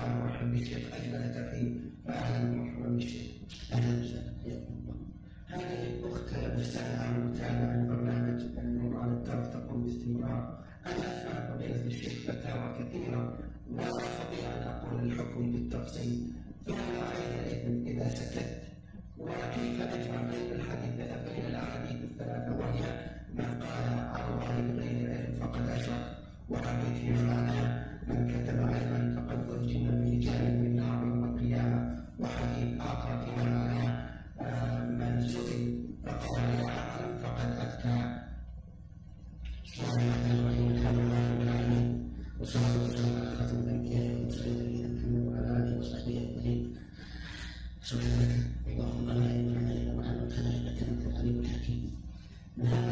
مرحبا بالشيخ أجمل ترحيب، فأهلا ومرحبا بالشيخ. أهلا وسهلا حياكم الله. هذه الأخت مستمعة ومتابعة البرنامج النور على الدرب تقوم باستمرار. أنا أسمع فضيلة الشيخ فتاوى كثيرة ولا أستطيع أن أقول الحكم بالتفصيل، فما أين الإذن إذا سكت؟ وكيف أجمع بين الحديث بين الأحاديث الثلاثة، وهي من قال على الله بغير علم فقد أشرك، وحديث معنى من كتب علما فقد ألجم في جانب النار يوم القيامة، وحديث آخر في معنى من سئل فقال لا أعلم فقد أفتى. بسم الله الرحمن الرحيم. العالمين والصلاة والسلام على خاتم الأنبياء والمرسلين محمد وعلى آله وصحبه أجمعين. سبحانك اللهم لا علم لنا إلا ما علمتنا إنك أنت العليم الحكيم. هذا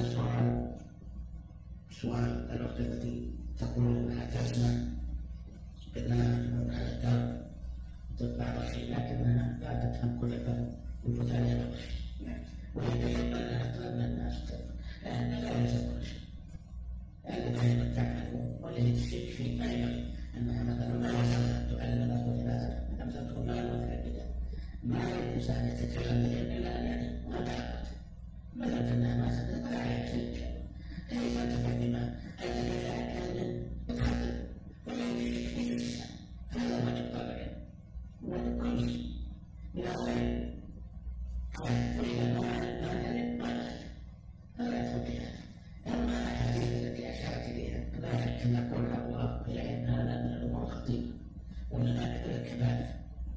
سؤال الأخت التي تقول أنها تسمع برنامج على الدرب ضد بعض الشيء لكنها لا تفهم كل كلام يفوت عليها كل شيء، وهي أنها تظن الناس لأنها لا يوجد كل شيء، لأنها تعلم والذي تشك في ما ينبغي أنها مثلا ما وصلت تعلم الناس وثلاثة لم تدخل ما المتعبدة ما الإنسان يتكلم إلا يعني ما تعبت مثلا أنها ما صدقت لا يحسن كيف تفهم أنك تتكلم بتحدث ولا يشك في الإنسان، هذا واجب طبعا وكل شيء من الخير وإذا ما يعلم ما يعلم فلا يدخل في هذا. أما الأحاديث التي أشارت إليها لا شك أن قولها الله بغير هذا من الأمور الخطيرة ومن أكثر الكبائر،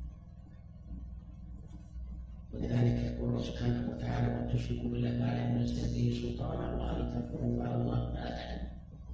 ولذلك يقول سبحانه وتعالى وأن تشركوا بالله ما لم ينزل به سلطانا وأن تكفروا على الله ما لا تعلمون.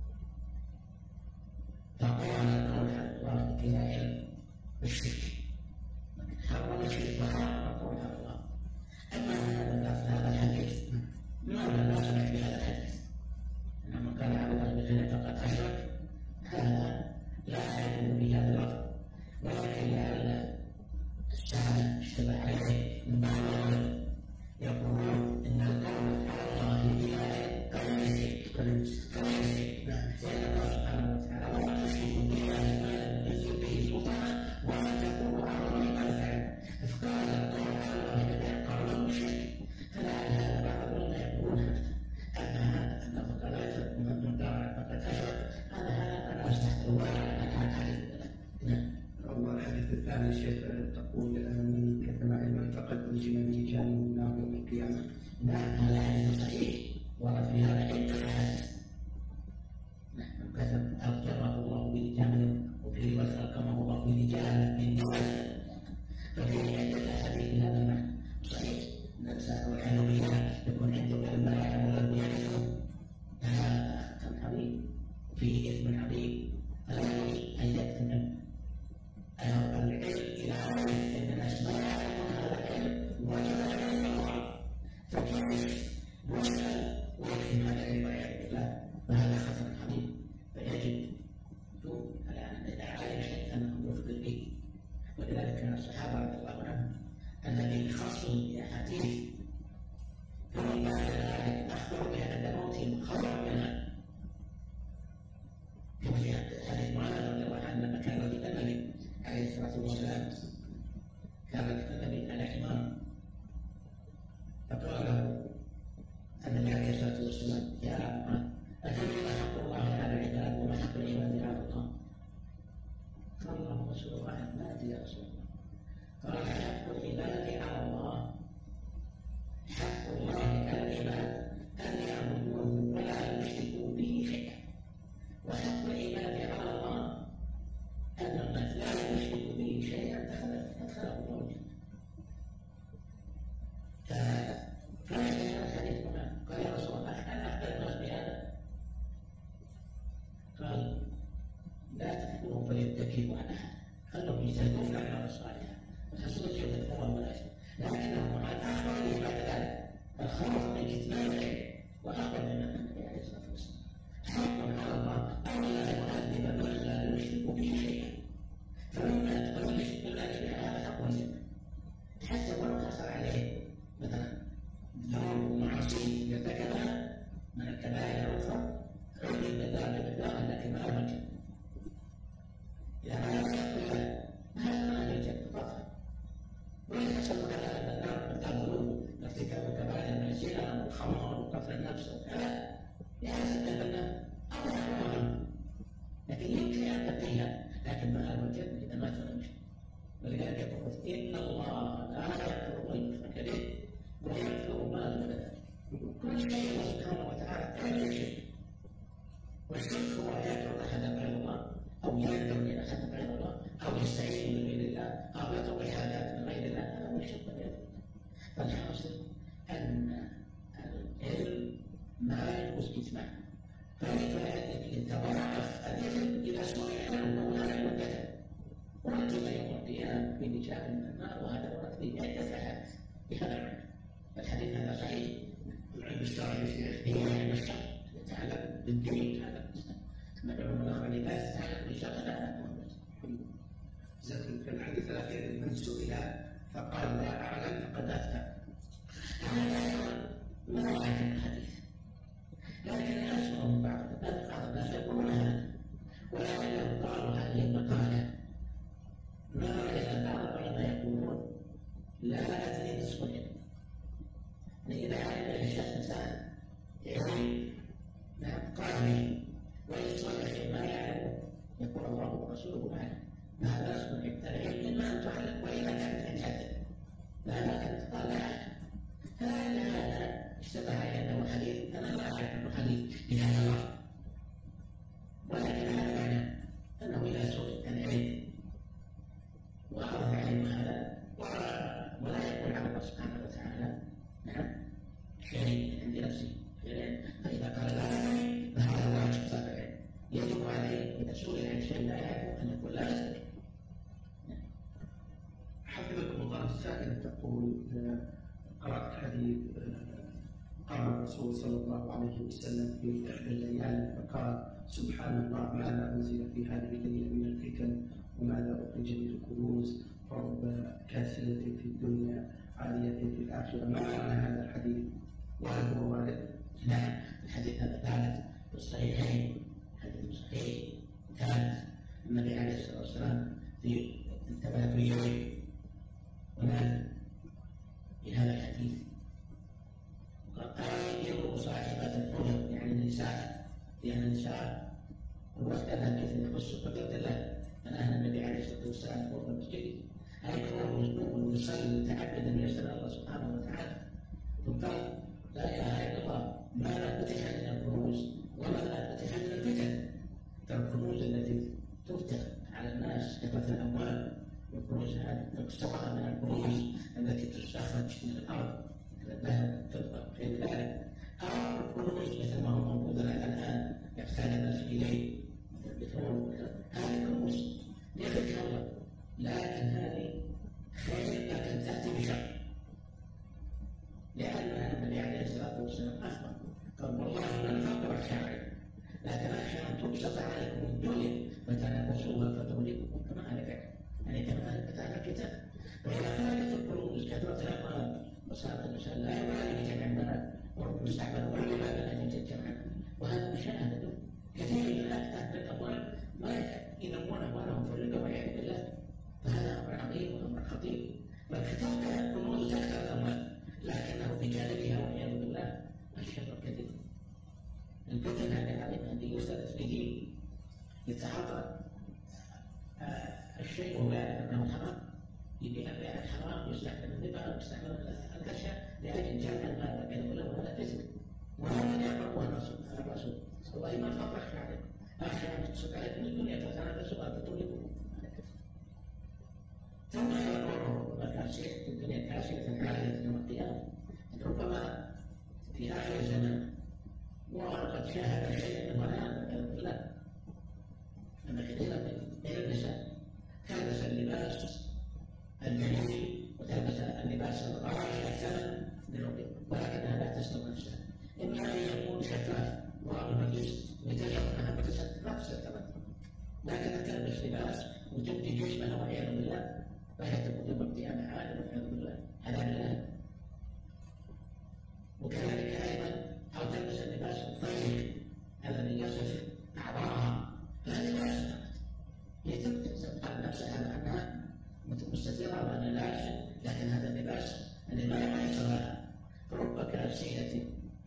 فقول القول على الله بلا علم بالشرك حرم الشرك وحرم القول على الله. أما هذا الحديث ما لا سمع في هذا الحديث أن من قال على الله بغير فقد أشرك، هذا لا يعلم بهذا اللفظ، ولكن لعل الساعة اشتبه عليه من بعض العلم يقولون إن القول على الله بلا علم كالمشرك لأن الله سبحانه وتعالى ولا تشركوا بالله ما لم ينزل به سلطانا ولا تقولوا على الله ما لا تعلمون، فقال القول على الله بغير قول المشرك. فلعل هذا بعض العلماء يقولون أن فقد أشرك من قال فقد أشرك هذا أنا أستحضر على الحديث. أما الحديث الثاني الشيخ تقول من كتب علما فقد ألجم به جانب النار يوم القيامة. نعم هذا حديث صحيح ورد في هذا عدة أحاديث. من كتب ألجمه الله بلجام وفي رواية ألجمه الله بلجام من نار، ففيه عدة أحاديث هذا المعنى صحيح. الإنسان والعياذ بالله يكون عنده علم لا يعلم ولم يعلم، هذا خطأ عظيم وفيه إثم عظيم، فلا يجوز أن يكتم العلم إلى أن الناس ما يعلمون هذا العلم ولا يعلمون فكيف يسأل ويكتم هذا العلم والعياذ بالله، فهذا خطأ عظيم. فيجب على أن إذا علم شيئا أنه يفضل به، ولذلك كان الصحابة رضي الله عنهم الذين خصوا بأحاديث فمن بعد ذلك أخبروا بها عند موتهم خبروا منها. وفي حديث معاذ رضي الله عنه لما كان النبي عليه الصلاة والسلام كان النبي على حمار، فقال له النبي عليه الصلاة والسلام يا معاذ أتدري ما حق الله على العباد وما حق العباد على الله؟ قال الله رسول الله ما أدري يا رسول الله. قال حق العباد على الله، حق الله على العباد أن يعبدوه ولا يشركوا به شيئا، وحق العباد على الله أن الناس لا يشركوا به شيئا أدخله الله الجنة. فهذا الحديث هنا قال يا رسول الله أنا أخبر الناس بهذا؟ قال لا تحكموا فليتكلوا على أحد، خلهم يسألون عن الأعمال الصالحة وتحصل جودة الثواب والأجر، لكنه قد أخبرني بعد ذلك الخوف من كتمان العلم وأخبر من النبي عليه الصلاة والسلام حق على الله أن لا يعذب من لا يشرك به شيئا، فمن مات ولم يشرك بالله شيئا هذا حق الجنة، حتى ولو حصل عليه مثلا ذنوب ومعاصي يرتكبها من الكبائر الأخرى عذب ذلك الدار التي معه الجنة. إذا كان الخمر وقتل النفس وكذا يحسب أننا أمر، لكن يمكن أن تبين، لكن ما وجدنا إذا ما تنمش. ولذلك يقول إن الله لا يغفر أن يشرك به ويغفر ما دون ذلك. كل شيء الله سبحانه وتعالى كل شيء، والشرك هو يدعو أحدا غير الله أو يلجأ إلى أحد غير الله أو يستعين بغير الله أو يطلب الحاجات من غير الله، هذا هو الشرك والعياذ. فالحاصل أن العلم ما يجوز كتمانه، فكيف يتوقف الإثم إذا سمع أنه لا علم كتب ورجل يوم القيامة بنجاة من النار، وهذا ورد به عدة أحاديث بهذا العلم. الحديث هذا صحيح. العلم الشرعي هي علم الشرع يتعلق بالدين، يتعلق نبعهم الله عليه لا يتعلق بالشرع. في الحديث الأخير من سئل فقال لا أعلم فقد أفتى. ما رأيت الحديث، لكن أسمع من بعض الناس يقولون هذا، ولكنهم قالوا هذه المقالة ما رأيت بعض العلماء يقولون لا أدري نصف العلم. إذا علم الشخص إنسان يعني قال ويصلح ما يعلم يقول الله ورسوله أعلم، هذا اسم العلم ما أن تعلم وإذا كانت عن جهل لا كانت قال هذا اشتبه أنه حديث، أنا لا أعرف أنه حديث بهذا اللفظ، ولكن هذا معنى أنه إذا سئل عن علم وأخذ علم هذا ولا يقول على الله سبحانه وتعالى نعم شيء عند نفسه فإذا قال لا فهذا واجب طلب العلم، يجب عليه إذا سئل عن شيء لا يعرف أن يقول لا أدري. حفظكم الله، السائلة تقول قرأت حديث قال الرسول صلى الله عليه وسلم في إحدى الليالي فقال سبحان الله ماذا أنزل في هذه الليلة من الفتن وماذا أخرج من الكنوز، فرب كاسية في الدنيا عالية في الآخرة. ما معنى هذا الحديث وهل هو وارد؟ نعم، الحديث هذا ثابت في الصحيحين، حديث صحيح ثابت. النبي عليه الصلاة والسلام في انتبه في ونال في هذا الحديث قال يمر صاحبة الحجر يعني النساء، لأن النساء الوقت الذي يخص قدرة الله من أهل النبي عليه الصلاة والسلام فوق المسجد أن يكون مسلم ويصلي متعبدا يسأل الله سبحانه وتعالى، ثم قال لا إله إلا الله ما لا فتح من الكنوز وما لا فتح من الفتن. فالكنوز التي تفتح على الناس كثرة الأموال، والكنوز تقصدها من الكنوز التي تستخرج من الأرض الذهب الفضة غير ذلك، أو الكنوز مثل ما هو موجود الآن يحتاج الناس إليه البترول، هذه الكنوز يخرج الله، لكن هذه خير لكن تأتي بشر، لأن النبي عليه الصلاة والسلام أخبر قال والله من فقر الشاعر لكن أخشى أن تبسط عليكم الدنيا فتنافسوها فتغلبكم كما هلكت، يعني كما هلكت على الكتاب. وإذا خرجت الكنوز كثرة الأموال وصارت الإنسان لا يبالي بجمع المال والمستعمل ولا يبالي أن يجمع، وهذا مشاهد كثير من أهل الأموال ما ينمون أموالهم في الربا والعياذ بالله، فهذا أمر عظيم وأمر خطير. والكتاب كان الكنوز تكثر الأموال لكنه بجانبها والعياذ بالله الشر كثير. الفتن هذا علم أن يستدرس به يتعاطى الشيء وهو يعرف أنه حرام، يبيع بيع الحرام ويستعمل الربا ويستعمل الأشياء لأجل جمع المال والعياذ بالله وهذا فسق، وهذا يعرفه الرسول والله ما فرق عليه أخشى أن تصب عليكم الدنيا فتنافسوها فتغلبكم. ثم يقول مكاسب الدنيا كاسية عالية يوم القيامة، ربما في آخر الزمان وقد شاهد شيئا من الغنائم والعياذ بالله أن كثيرا من النساء تلبس اللباس الجميل وتلبس اللباس الراقي أحسن من الرجل، ولكنها لا تستر نفسها، إما أن يكون شفاف ومجلس لتجعل أنها لا تستر، لكن تلبس لباس وتبدي جسمها والعياذ بالله فهي تكون يوم القيامة عالم والعياذ بالله هذا بالله. وكذلك أيضا أو تلبس اللباس الضيق الذي يصف أعضاءها، فهذا لا يستطيع يتبقى نفسها على أنها مستترة وأنها لا شيء، لكن هذا اللباس الذي لا يحصل لها رب كاسية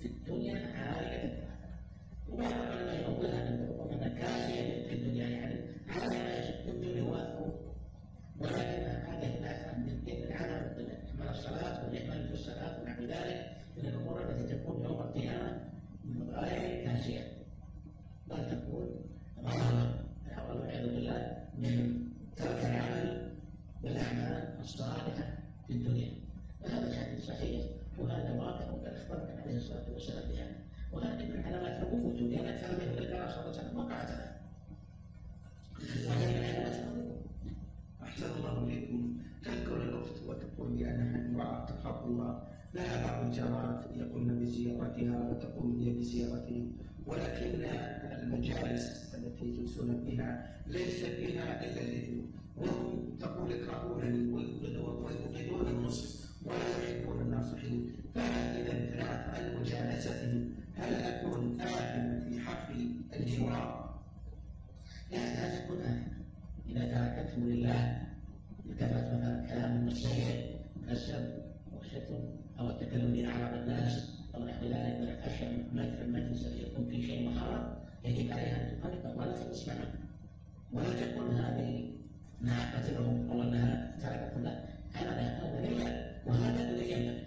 في الدنيا عالية في الآخرة. وبعض العلماء يقولها أن ربما كافية في الدنيا يعني على ما يجب الدنيا واثقه، ولكن هذه لا من عمل الدنيا من الصلاة والإيمان في الصلاة ونحو ذلك من الأمور التي تكون يوم القيامة من غاية كاسية، بل تكون غاية والعياذ بالله من ترك العمل بالأعمال الصالحة في الدنيا. وهذا الحديث صحيح، وهذا واقع قد أخبرنا عليه الصلاة والسلام بهذا، وهذه من علامات نبوته لأن أكثر من ذلك صلى الله عليه وسلم وقعت له، وهي من علامات نبوته. أحسن الله إليكم. تذكر الأخت وتقول بأنها امرأة تخاف الله، لها بعض الجارات يقومن بزيارتها وتقوم هي بزيارتهم، ولكن المجالس التي يجلسون فيها ليس فيها إلا الإثم، وهم تقول يكرهونني ويبغضون النصح ولا يحبون الناصحين، فهل إذا انتهت عن مجالستهم هل أكون آثما في حق الجوار؟ لا تكون آثما إذا تركته لله، اتبعت مثلا كلام السيء كالسب والشتم أو التكلم بأعراض الناس أو نحو ذلك من الأشياء مثل المجلس الذي يكون فيه شيء محرم، يجب عليها أن تقرب ولا تسمع ولا تكون هذه نعمة لهم أو أنها تركت له. هذا رياء، وهذا الذي ينبغي.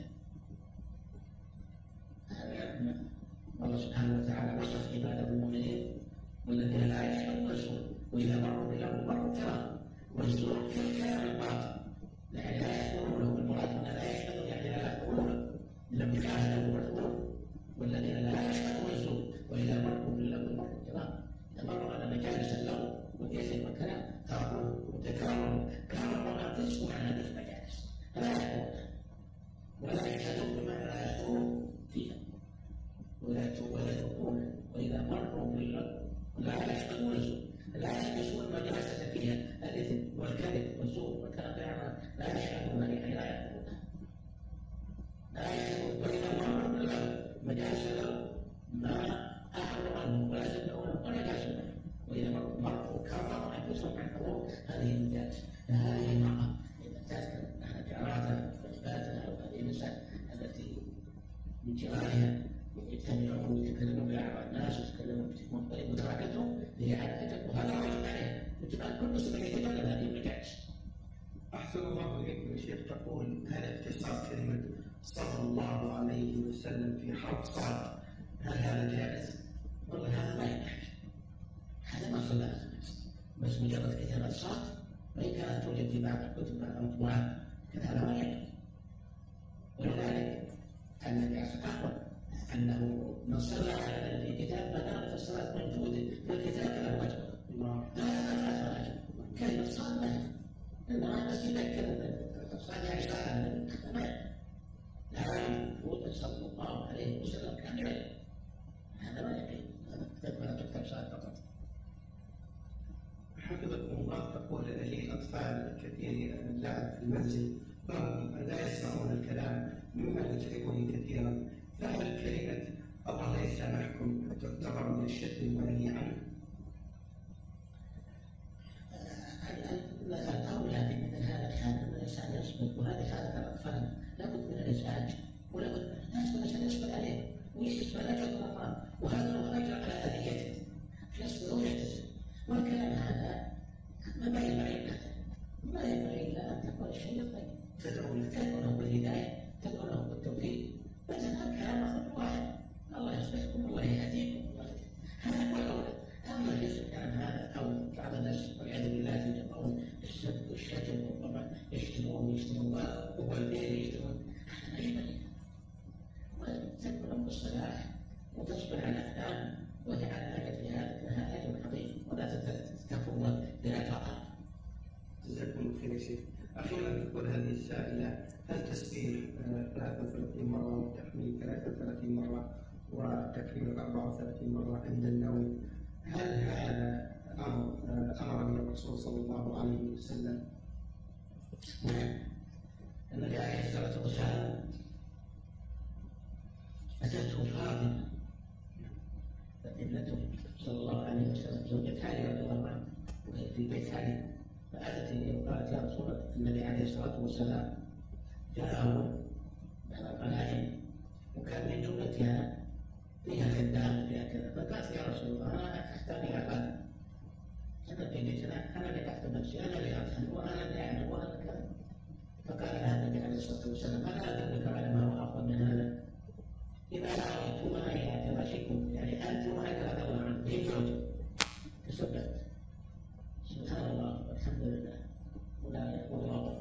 الله سبحانه وتعالى وصف عباده المؤمنين والذين لا يشهدون الزور وإذا مروا بهم مروا كرام، والزور في الكلام الباطل يعني لا يحضرونه، المراد أن لا يشهدون يعني لا يحضرونه لم يشاهدوا الزور، والذين لا يشهدون الزور وإذا مروا بهم مروا كرام. مروا على مجالس اللغو والإثم والكلام تركوه وتكرروا كرروا أنفسهم عن هذه المجالس، فلا يحضرون ولا يشهدون بما لا يحضرون فيها ولا يتركون، وإذا مروا باللغو لا يشهدون الزور، لا يجلسون مجالس فيها الإثم والكذب والزور والكلام لا يشهدون يعني لا يحضرون لا يشهدون، وإذا مروا باللغو مجالس اللغو ما أعرضوا عنه ولا سمعونه ولا جلسوا عنه، وإذا مروا كرروا أنفسهم عن حضور هذه المجالس. فهذه المرأة إذا تذكر أحد جاراتها وإثباتها أو هذه النساء التي من جيرانها يجتمعون ويتكلمون بأعراض الناس ويتكلمون بشكل طيب وتركتهم هي حركتك، وهذا واجب عليها، يجب أن كل مسلم يتجنب هذه المجالس. أحسن الله إليكم يا شيخ. تقول هل اختصاص كلمة صلى الله عليه وسلم في حرف صاد هل هذا جائز؟ والله هذا ما يحتاج، هذا ما صلى بس مجرد كتابة صاد، وإن كانت توجد في بعض الكتب بعض المطبوعات هذا ما يحتاج. ولذلك النبي أخبر أنه من صلى على في كتاب ما في الصلاة موجودة في الكتاب له أجر. هذا أجر كلمة صاد ما إنما بس يذكر الصلاة يعني صلاة لا يفوت صلى الله عليه وسلم كان يعلم هذا ما يقين، هذا تكتب صلاة فقط. حفظكم الله. تقول لي أطفال كثير اللعب في المنزل فهم لا يسمعون الكلام مما يتعبني كثيرا، فهل كلمة الله لا يسامحكم تعتبر من الشتم المنهي عنه؟ الأولى في مثل هذا الحال أن الإنسان يصبر، وهذه حالة الأطفال لابد من الإزعاج ولابد من الإنسان يصبر عليه ويكتب أجر الله، وهذا له أجر على أذيته يصبر ويعتذر. والكلام هذا ما ينبغي ما ينبغي إلا أن تقول الشيء الطيب، تدعو له بالهداية، تدعو له بالتوفيق، مثلا الكلام خلق واحد الله يصلحكم الله يهديكم، هذا هو الأولى. أما الكلام هذا أو بعض الناس والعياذ بالله يجمعون السب والشتم وربما يشتمون والبين يشتمون، هذا ما ينبغي. وتكون بالصلاح وتصبر على الأحكام وتعالى لك في هذا لها أجر عظيم، ولا تتفوت بلا فقر. جزاكم الله خير يا شيخ. أخيرا تقول هذه السائلة هل تسبيح 33 مرة وتحميل 33 مرة وتكبير 34 مرة عند النوم هل هذا أمر من الرسول صلى الله عليه وسلم؟ نعم، النبي عليه الصلاة والسلام أتته فاطمة ابنته صلى الله عليه وسلم زوجة علي رضي الله عنه وهي في بيت علي، فأتت إليه وقالت يا رسول الله النبي عليه الصلاة والسلام جاءه بعض الغنائم وكان من جملتها فيها خدام فيها كذا، فقالت يا رسول الله أنا أحتاج إلى غد، أنا في بيتنا، أنا اللي أخدم نفسي، أنا اللي أدخل وأنا اللي أعمل وأنا كذا. فقال لها النبي عليه الصلاة والسلام أنا أدلك على ما هو أفضل من هذا، إذا رأيتما إلى فراشكم، يعني أنت وهكذا دور عنه هي زوجة تسبت سبحان الله والحمد لله ولا يقول الله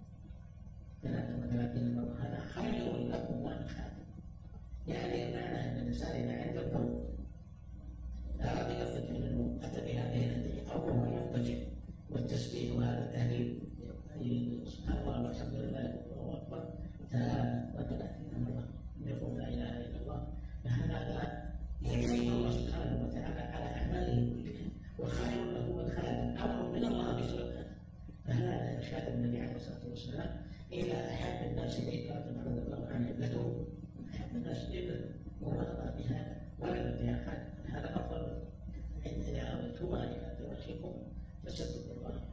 33 مرة، هذا خير لكم وأن خادم. يعني معنى أن الإنسان إذا عنده ذوق لا أراد يضطجع منه أتى بهذه الأدعية أو هو يضطجع، والتسبيح وهذا التهليل سبحان الله والحمد لله والله أكبر 33 مرة يقول لا إله إلا الله، فهذا يعين الله سبحانه وتعالى على أعماله كلها، وخير له من خادم أمر من الله بسرعة. فهذا إرشاد النبي عليه الصلاة والسلام إلى أحب الناس إليه رضي الله عنه ابنته، أحب الناس ابنته وهو رضى بها ولد بها خادم، هذا أفضل. إذا أردتما إلى فراشكم فسبحوا الله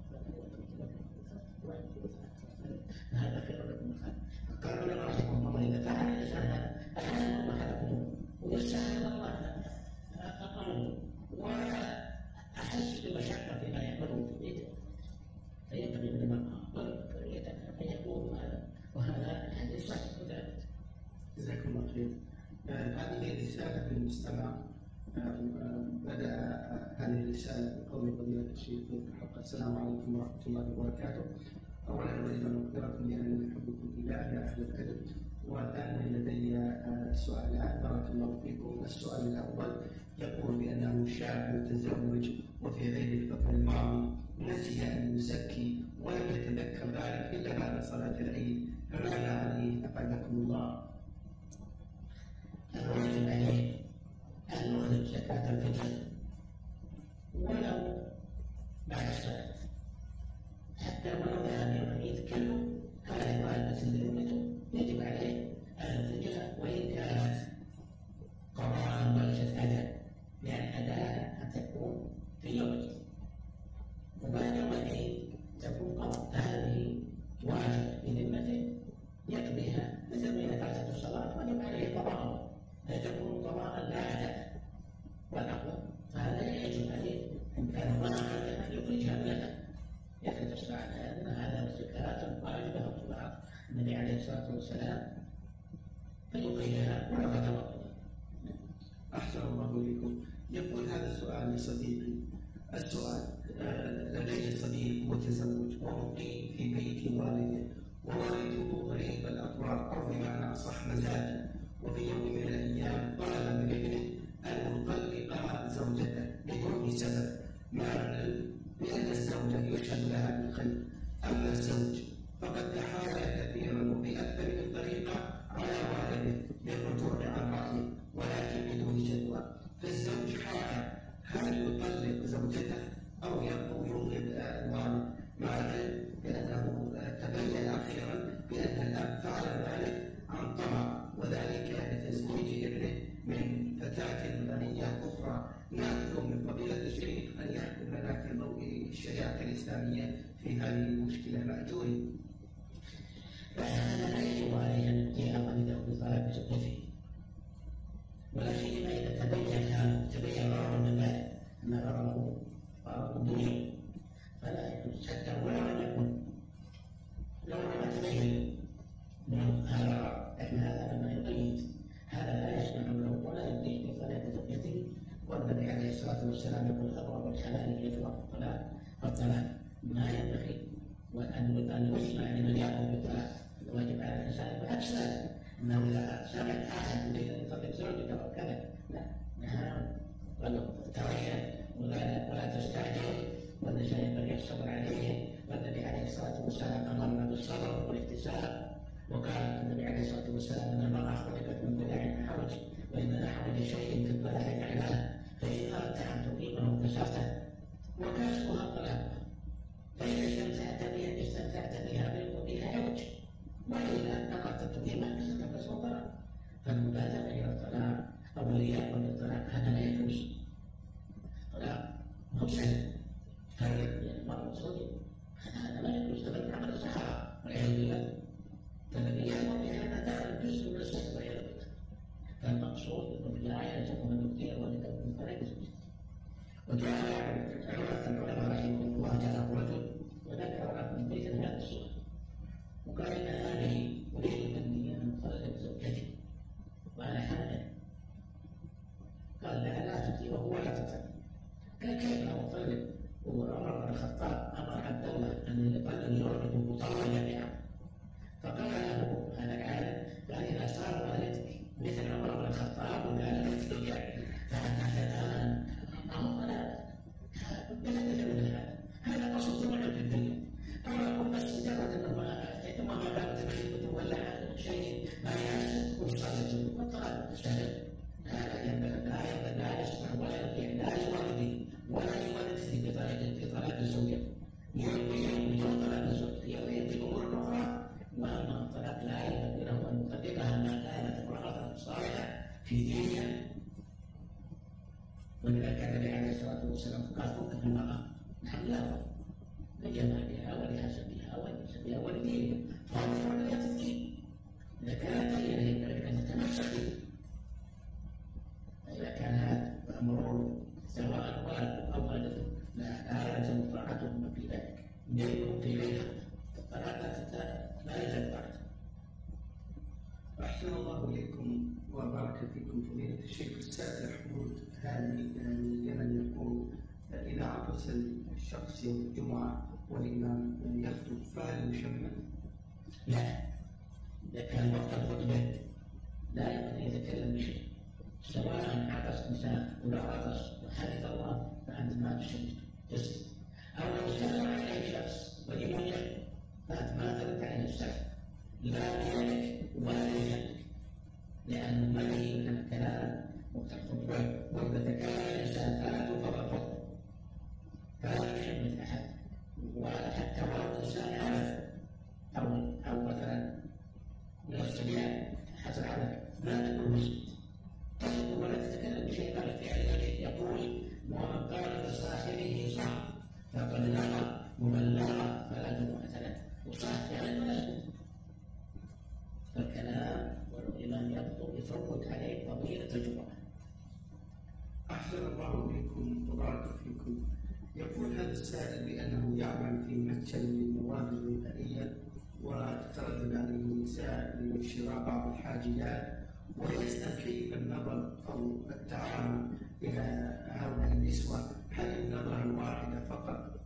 هذا خير لكم من خادم. قالوا له رحمه الله إذا فعل الإنسان هذا أحسن الله حكمه ويسهل الله أمره وأحس بمشقة فيما يعمله في بيته، فينبغي للمرأة أن يكون هذا، وهذا الحديث صحيح وثابت. جزاكم الله خير. هذه رسالة من المستمع. بدأ هذه الرسالة بقول فضيلة الشيخ في الحلقة: السلام عليكم ورحمة الله وبركاته. أولا أريد أن أخبركم بأنني أحبكم في الله يا أهل العلم، وثانيا لدي سؤالان بارك الله فيكم. السؤال الأول يقول بأنه شاب متزوج وفي غير الفطر الماضي نسي أن يزكي ولم يتذكر ذلك إلا بعد صلاة العيد، فماذا عليه أفادكم الله؟ الواجب عليه أن يخرج زكاة الفطر ولو بعد الصلاة، حتى ولو ذهب يوم العيد كله هذا واجب ذمته، يجب عليه أن يخرجها وإن كانت قضاء وليست أداء، لأن أداء أن تكون في يوم العيد وبعد يوم العيد تكون قضاء، فهذه واجب في ذمته يقضيها مثل ما إذا فاتت الصلاة وجب عليه قضاءها، فتكون قضاء لا أداء والأفضل، فهذا يجب عليه إن كان ضاعا أن يخرجها لها، يخرج الساعة لأن هذا زكاة واجبة وطبعا النبي عليه الصلاة والسلام فيخرجها ولو فتوضأ. أحسن الله إليكم. يقول هذا السؤال لصديقي. السؤال: لدي صديق متزوج ومقيم في بيت والده، ووالده غريب الأطوار أو بمعنى أصح مزاجا، وفي يوم من الأيام طلب من ابنه أن يطلق زوجته بدون سبب، مع العلم بأن الزوجة يشهد لها بالخير، أما الزوج فقد تحاول كثيرا وبأكثر من طريقة على والده للرجوع عن رأيه ولكن بدون جدوى، فالزوج حائر هل يطلق زوجته أو يغضب الوالد، مع العلم بأنه تبين أخيرا بأن الأب فعل ذلك عن طمع، وذلك لتزويج ابنه من فتاة غنية أخرى. نرجو من فضيلة الشيخ أن يحكم لنا في ضوء الشريعة الإسلامية في هذه المشكلة مأجورين. فهذا لا يجب عليه أن يأتي والده بطلب زوجته، ولا سيما إذا تبين ضرر من ذلك أن ضرره ضرر دنيا، فلا يجوز حتى ولو لم يكن لو لم تبين من هذا، لكن هذا لما يقيد هذا لا يسمع له ولا يديه بطلب زوجته، والنبي عليه الصلاة والسلام يقول أبواب الحلال يطلق الطلاق، فالطلاق ما ينبغي وأن يسمع لمن يأمر بالطلاق، الواجب على الإنسان بالعكس أنه إذا سمع أحد يريد أن يطلق زوجته أو كذا لا نهاه وتريث ولا تستعجل، والنساء ينبغي الصبر عليه، والنبي عليه الصلاة والسلام أمرنا بالصبر والاحتساب، وقال النبي عليه الصلاة والسلام أن المرأة خلقت من ضلع حرج، وإن أحوج شيء في الضلع إعلاه، فإن أردت أن تقيمه كسرته وكسرها طلاقها، فإذا استمتعت بها بها عوج، وإذا أردت تقيمها كسرت الطلاق، فالمبادرة إلى الطلاق أو الإياء بالطلاق هذا لا يجوز. طلاق مفسد فرق بين المرأة والزوج، هذا لا يجوز، هذا عمل الصحابة والعياذ بالله، فالنبي يأمر بأن دخل جزء من السحر والعياذ بالله، فالمقصود بالرعاية يجوز أن يؤتي والده فلا يجوز. وجاء العلماء رحمهم الله جاء رجل وذكر له بيتا هذا الصورة وقال إن هذه أريد مني أن أطلق زوجتي وأنا حامل. قال لا تطيعه ولا تطيعه. قال كيف أطلق؟ وعمر بن الخطاب أمر عبد الله أن يطلق مطلقا بها. فقال له هذا العالم قال إذا صار والدك مثل عمر بن الخطاب وقال لك تطيع فأنت الآن أمر لا هذا قصد طبعا في الدنيا. أو بس مجرد أنه ما قامت بخدمة ولا شيء ما يحسن ويصلي والطلاق مستحيل. لا يسمع ولا يطيع لا لوالده ولا لوالدته بطلاق الزوجة. يوم طلاق الزوجة يريد الأمور الأخرى وأما الطلاق لا ينبغي له أن يطلقها ما كانت امرأة صالحة في دينها. ولذلك كان النبي عليه الصلاة والسلام قال فك المرأة نحن لا لجمالها ولحسبها ولنسبها ولدينها فانظر ولا تبكي. إذا كانت هي ينبغي أن تتمسك. إذا كان هذا مأمور سواء والد أو والده لا يلزم طاعتهم في ذلك منكم في بينهم فلا يلزم طاعتهم. أحسن الله إليكم وبارك فيكم فضيلة الشيخ. السائل حمود هاني من اليمن يقول إذا عطس الشخص يوم الجمعة والإمام يخطب فهل يشمت؟ لا، إذا كان وقت الخطبة لا يمكن أن يتكلم بشيء سواء عطس إنسان ولا عطس وحدث الله فأنت ما تشمت تسلم. أو لو سلم عليه شخص ولم فأنت ما ترد عليه السلام لا بيدك ولا بيدك لأنه منهي من الكلام وقت الخطبة وإذا تكلم الإنسان فلا تفضل الخطبة فلا يشمت أحد. وحتى لو الإنسان عرف أو مثلا يستطيع حسب عمله لا تكون مسجد تصدق ولا تتكلم بشيء غير فعل يقول ومن قال لصاحبه صح فقد لغى ومن لغى فلا جمعة له وصح يعني ولا فالكلام والإمام يخطب يفوت عليه فضيلة الجمعة. أحسن الله إليكم وبارك فيكم. يقول هذا السائل بأنه يعمل في متجر للمواد الغذائية وتتردد عليه النساء لشراء بعض الحاجيات ويسأل كيف النظر أو التعامل إلى هؤلاء النسوة. هل النظرة الواحدة فقط؟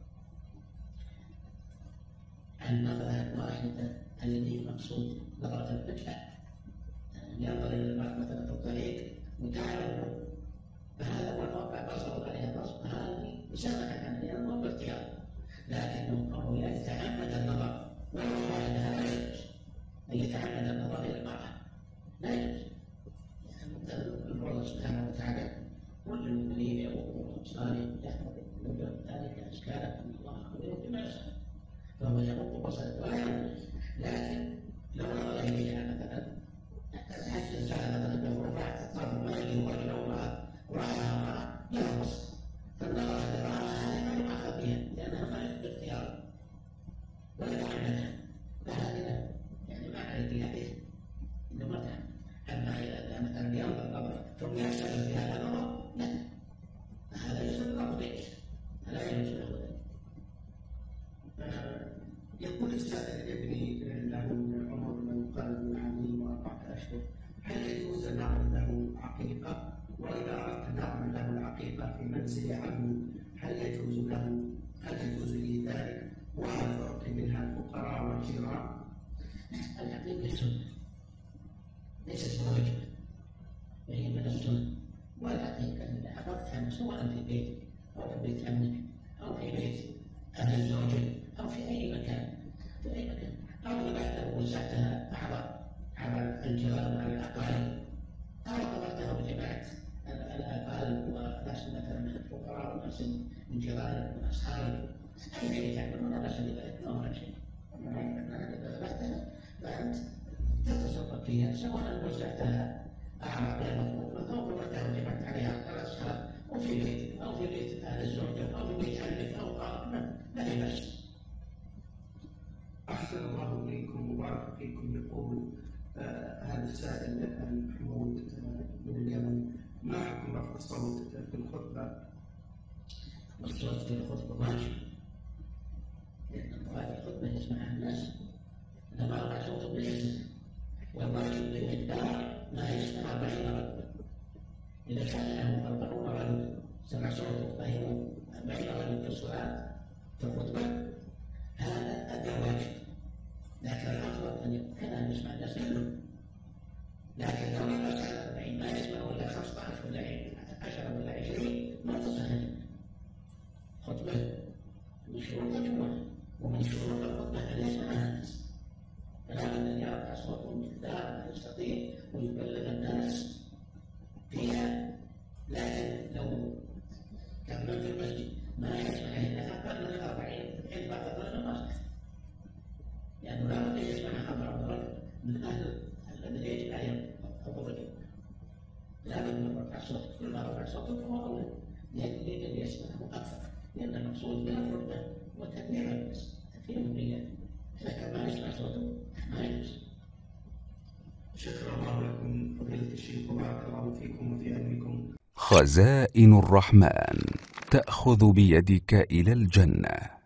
النظرة الواحدة الذي مقصود نظرة الوجه ينظر إلى المرأة مثلا في الطريق وتعرف فهذا هو الواقع بصره عليها نصب هذه مسامحة عنها لأنه هو اختيار لكنه يتعمد النظر ولو واحدة لا يجوز أن يتعمد النظر إلى المرأة لا يجوز. الله سبحانه وتعالى كل المؤمنين يغضوا أبصارهم يحفظوا ذلك أشكالهم إن الله خبير بما يصنعون فهو يغض بصره ولا يجوز. لكن لو نظر إليها مثلا تحس الإنسان مثلا لو رفعت الطرف ما يجوز لو رأى امرأة يرقص فالنظر للمرأة هذه ما يؤاخذ بها لأنها ما باختيار ولا تعمدها فهذه يعني ما عليك بها إنه ما تعمد. أما إذا كان مثلا ينظر نظرة ثم يحسب في هذا النظر لا هذا يجوز له ذلك لا يجوز له ذلك. يقول السائل ابني له عمر من يقارب العامين و4 أشهر هل يجوز أن نعمل له عقيقة؟ وإذا أردت أن نعمل له العقيقة في منزل عمي هل يجوز لي ذلك؟ وهل تعطي منها الفقراء والجيران؟ العقيقة سنة ليست واجبة وهي من السنة والعقيقة إذا حضرتها سواء في بيتك أو في بيت عمك أو في بيت أهل زوجك أو في أي مكان أو ذبحتها ووزعتها على الجيران وعلى الأقارب أو حضرتها وجمعت الأقارب وناس مثلا من الفقراء وناس من جيرانك ومن أصحابك أي شيء تعملون لا بأس بذلك لا هناك شيء. إذا ذبحتها فأنت تتصرف فيها سواء وزعتها أعمى غير مطلوبة أو قبلتها وجمعت عليها على الأصحاب أو في بيتك أو في بيت أهل الزوجة أو في بيت عمك أو قارب ما في بأس. أحسن الله إليكم وبارك فيكم. يقول هذا السائل حمود من اليمن ما حكم رفع الصوت في الخطبة؟ الصوت في الخطبة واجب، لأن هذه الخطبة يسمعها الناس، لما رفع صوته بالإذن، والواجب بمقدار ما يسمع 40 رجلا. إذا كان له 40 رجل سمع صوته فهي 40 رجل في الصلاة في الخطبة، هذا أدى واجب، لكن الأفضل أن كان يسمع الناس كلهم. لكن لو نقص على 40 ما يسمع ولا 15 ولا 10 ولا 20 ما تصح خطبة. من شروط الجمعة ومن شروط الخطبة أن يسمعها الناس، فلا بد أن يرفع صوته بمقدار ما يستطيع ويبلغ الناس فيها. لكن لو كان في المسجد ما يسمع إلا أقل من 40 في بعض الرجل ما صح، لأنه لا بد أن يسمعها 40 رجل من أهل الذي يجب عليهم حضور الجمعة. لا بد من رفع الصوت، كل ما رفع صوته فهو أولى لأن يسمعه أكثر، لأن المقصود من الخطبة وتكبير الناس تكفير النية. لكن ما يسمع صوته ما يجوز. شكر الله لكم فضيلة الشيخ وبارك الله فيكم وفي علمكم. خزائن الرحمن تأخذ بيدك إلى الجنة.